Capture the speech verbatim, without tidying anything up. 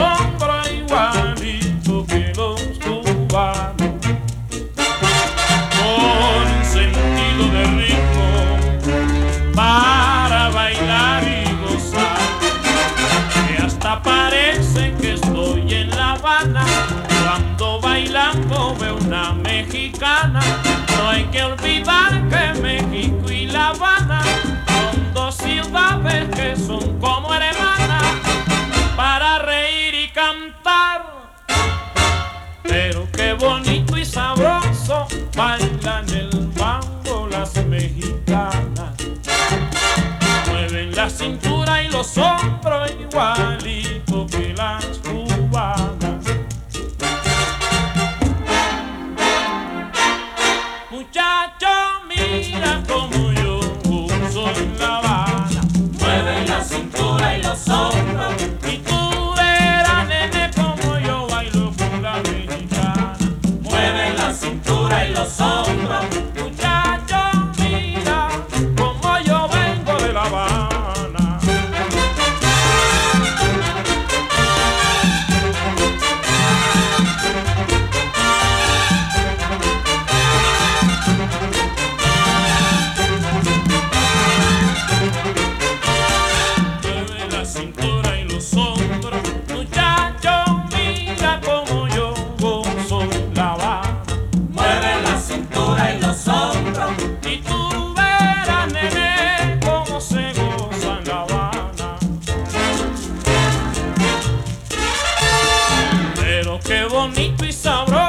hombros igualito que los cubanos, con un sentido de ritmo para bailar y gozar, que hasta parece que estoy en La Habana cuando bailando veo una mexicana. No hay que olvidar que México y La Habana son dos ciudades que son como hermanas para reír y cantar. Pero qué bonito y sabroso bailan el mambo las mexicanas. Mueven la cintura y los hombros igualito que las cubanas. Muchacho, mira como yo gozo en La Habana. Mueve la cintura y los hombros. Y tú verás, nene, como yo bailo con la mexicana. Mueve la cintura y los hombros. Muchacho, mira como yo vengo de La Habana. Y tú verás, nene, cómo se goza en La Habana. Pero qué bonito y sabroso